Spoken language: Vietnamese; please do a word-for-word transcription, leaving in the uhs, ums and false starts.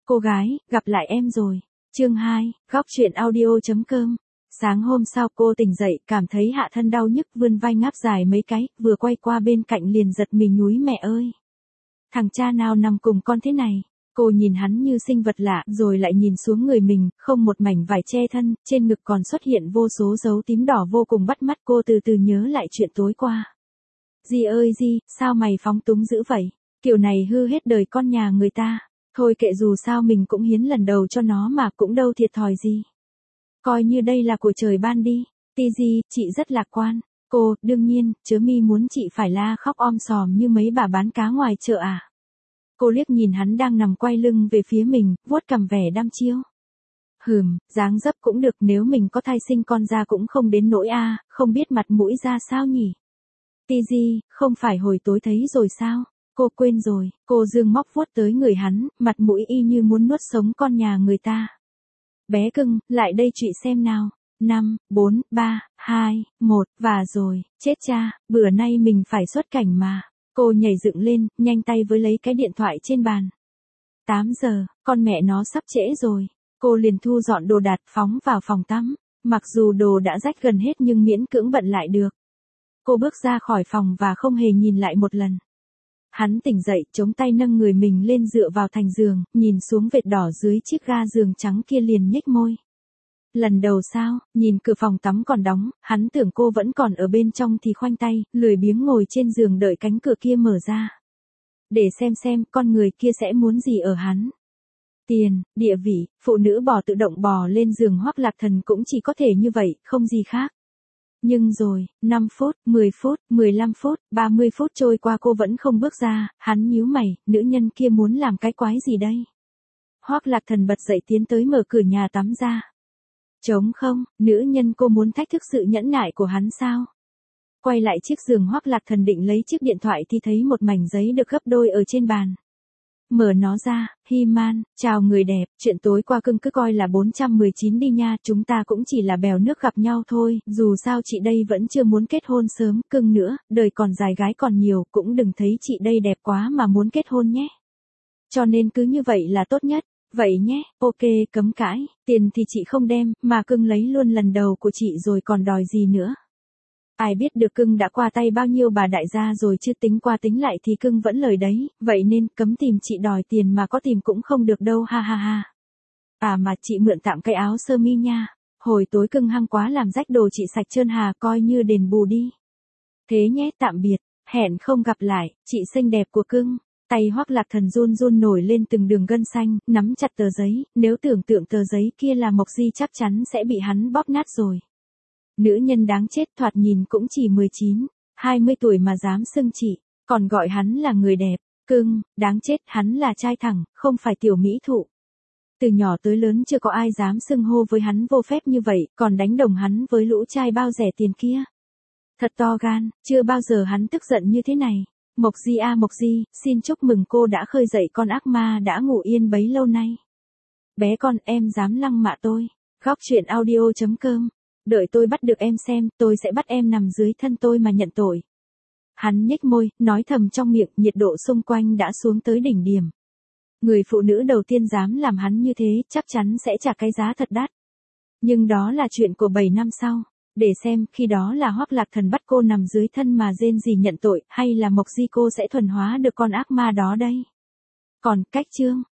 Cô gái, gặp lại em rồi. Chương hai, góc truyện audio.com. Sáng hôm sau cô tỉnh dậy, cảm thấy hạ thân đau nhức, vươn vai ngáp dài mấy cái, vừa quay qua bên cạnh liền giật mình nhúi mẹ ơi. Thằng cha nào nằm cùng con thế này? Cô nhìn hắn như sinh vật lạ, rồi lại nhìn xuống người mình, không một mảnh vải che thân, trên ngực còn xuất hiện vô số dấu tím đỏ vô cùng bắt mắt. Cô từ từ nhớ lại chuyện tối qua. Di ơi Di, sao mày phóng túng dữ vậy? Kiểu này hư hết đời con nhà người ta. Thôi kệ, dù sao mình cũng hiến lần đầu cho nó mà, cũng đâu thiệt thòi gì. Coi như đây là của trời ban đi. Ti Di, chị rất lạc quan. Cô, đương nhiên, chớ mi muốn chị phải la khóc om sòm như mấy bà bán cá ngoài chợ à? Cô liếc nhìn hắn đang nằm quay lưng về phía mình, vuốt cằm vẻ đăm chiêu. Hừm, dáng dấp cũng được, nếu mình có thai sinh con ra cũng không đến nỗi a, không biết mặt mũi ra sao nhỉ? Ti Di, không phải hồi tối thấy rồi sao? Cô quên rồi. Cô dương móc vuốt tới người hắn, mặt mũi y như muốn nuốt sống con nhà người ta. Bé cưng, lại đây chị xem nào. Năm, bốn, ba, hai, một, và rồi, chết cha, bữa nay mình phải xuất cảnh mà. Cô nhảy dựng lên, nhanh tay với lấy cái điện thoại trên bàn. tám giờ, con mẹ nó sắp trễ rồi. Cô liền thu dọn đồ đạc phóng vào phòng tắm. Mặc dù đồ đã rách gần hết nhưng miễn cưỡng bận lại được. Cô bước ra khỏi phòng và không hề nhìn lại một lần. Hắn tỉnh dậy, chống tay nâng người mình lên dựa vào thành giường, nhìn xuống vệt đỏ dưới chiếc ga giường trắng kia liền nhếch môi. Lần đầu sao? Nhìn cửa phòng tắm còn đóng, hắn tưởng cô vẫn còn ở bên trong thì khoanh tay, lười biếng ngồi trên giường đợi cánh cửa kia mở ra. Để xem xem con người kia sẽ muốn gì ở hắn. Tiền, địa vị, phụ nữ bò tự động bò lên giường Hoắc Lạc Thần cũng chỉ có thể như vậy, không gì khác. Nhưng rồi, năm phút, mười phút, mười lăm phút, ba mươi phút trôi qua cô vẫn không bước ra, hắn nhíu mày, nữ nhân kia muốn làm cái quái gì đây? Hoắc Lạc Thần bật dậy tiến tới mở cửa nhà tắm ra. Trống không, nữ nhân cô muốn thách thức sự nhẫn nại của hắn sao? Quay lại chiếc giường Hoắc Lạc Thần định lấy chiếc điện thoại thì thấy một mảnh giấy được gấp đôi ở trên bàn. Mở nó ra, Hi-man, chào người đẹp, chuyện tối qua cưng cứ coi là bốn trăm mười chín đi nha, chúng ta cũng chỉ là bèo nước gặp nhau thôi, dù sao chị đây vẫn chưa muốn kết hôn sớm, cưng nữa, đời còn dài gái còn nhiều, cũng đừng thấy chị đây đẹp quá mà muốn kết hôn nhé. Cho nên cứ như vậy là tốt nhất, vậy nhé, ok, cấm cãi, tiền thì chị không đem, mà cưng lấy luôn lần đầu của chị rồi còn đòi gì nữa. Ai biết được cưng đã qua tay bao nhiêu bà đại gia rồi chứ, tính qua tính lại thì cưng vẫn lời đấy, vậy nên cấm tìm chị đòi tiền, mà có tìm cũng không được đâu, ha ha ha. À mà chị mượn tạm cái áo sơ mi nha, hồi tối cưng hăng quá làm rách đồ chị sạch trơn hà, coi như đền bù đi. Thế nhé, tạm biệt, hẹn không gặp lại, chị xinh đẹp của cưng. Tay Hoắc Lạc Thần run run nổi lên từng đường gân xanh, nắm chặt tờ giấy, nếu tưởng tượng tờ giấy kia là Mộc Di chắc chắn sẽ bị hắn bóp nát rồi. Nữ nhân đáng chết, thoạt nhìn cũng chỉ mười chín, hai mươi tuổi mà dám xưng chị, còn gọi hắn là người đẹp, cưng, đáng chết, hắn là trai thẳng, không phải tiểu mỹ thụ. Từ nhỏ tới lớn chưa có ai dám xưng hô với hắn vô phép như vậy, còn đánh đồng hắn với lũ trai bao rẻ tiền kia. Thật to gan, chưa bao giờ hắn tức giận như thế này. Mộc Di a Mộc Di, xin chúc mừng cô đã khơi dậy con ác ma đã ngủ yên bấy lâu nay. Bé con, em dám lăng mạ tôi. Góc truyện audio.com. Đợi tôi bắt được em xem, tôi sẽ bắt em nằm dưới thân tôi mà nhận tội. Hắn nhếch môi, nói thầm trong miệng, nhiệt độ xung quanh đã xuống tới đỉnh điểm. Người phụ nữ đầu tiên dám làm hắn như thế, chắc chắn sẽ trả cái giá thật đắt. Nhưng đó là chuyện của bảy năm sau. Để xem, khi đó là Hoắc Lạc Thần bắt cô nằm dưới thân mà rên rỉ nhận tội, hay là Mộc Di cô sẽ thuần hóa được con ác ma đó đây. Còn, cách chương,